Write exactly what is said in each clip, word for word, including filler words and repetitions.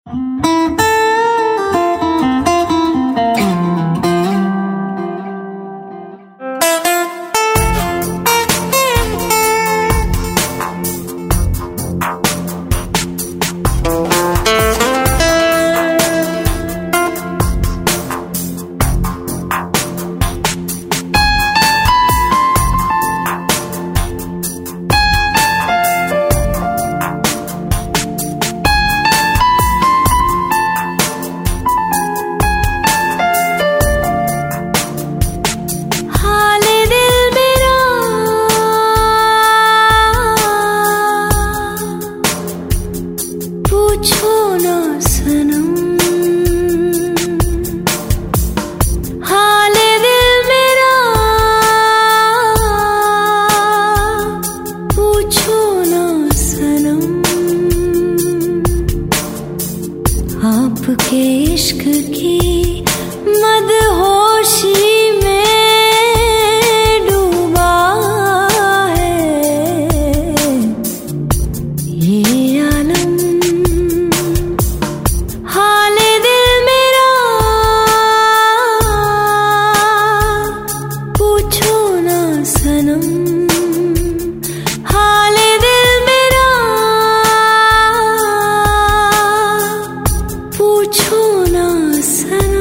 आपके इश्क की मदहोशी में डूबा है ये आलम। हाले दिल मेरा पूछो ना सनम, हाले दिल मेरा पूछो ना सनम।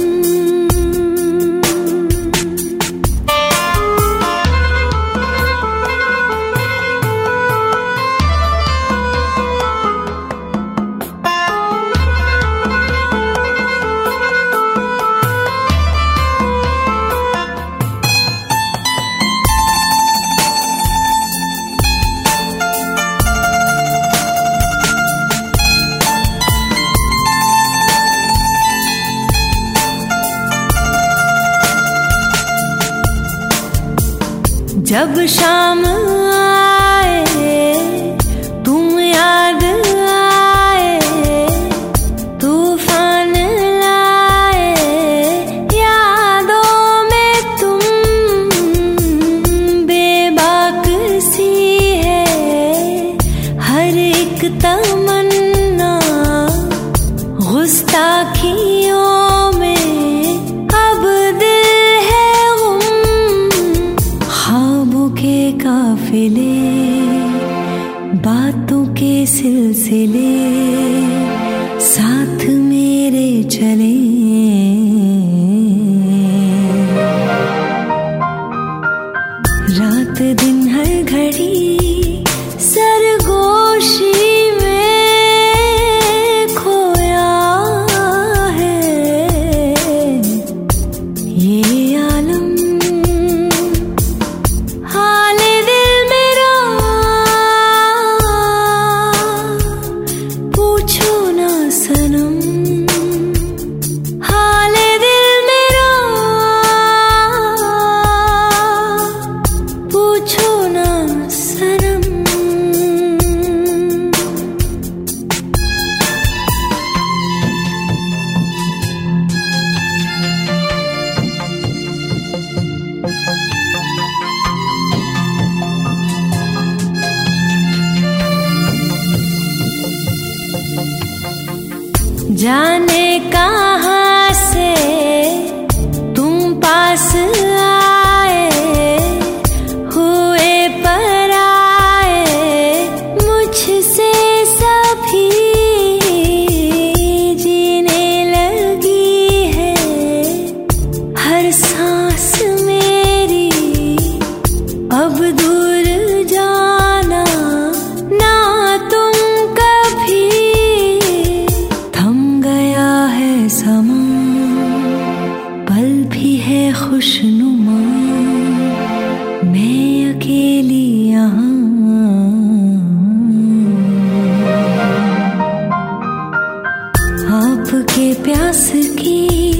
जब शाम आए तुम याद आए, तूफान लाए यादों में तुम, बेबाक सी है हर एक तमन्ना, गुस्ताखियों में अब दिल है गुम। ख्वाबों के काफिले, बातों के सिलसिले साथ मेरे चले। रात दिन हर घड़ी सरगोशी में खोया है ये आलम। हाले दिल मेरा पूछो ना सनम, हाले दिल मेरा पूछो ना सनम। जाने कहाँ से तुम पास आए, हुए पराए मुझसे सभी, जीने लगी है हर सांस मेरी। अब दूर जाना ना तुम कभी, थम गया है समा पल भी है खुशनुमा, मैं अकेली यहाँ। आपके प्यास की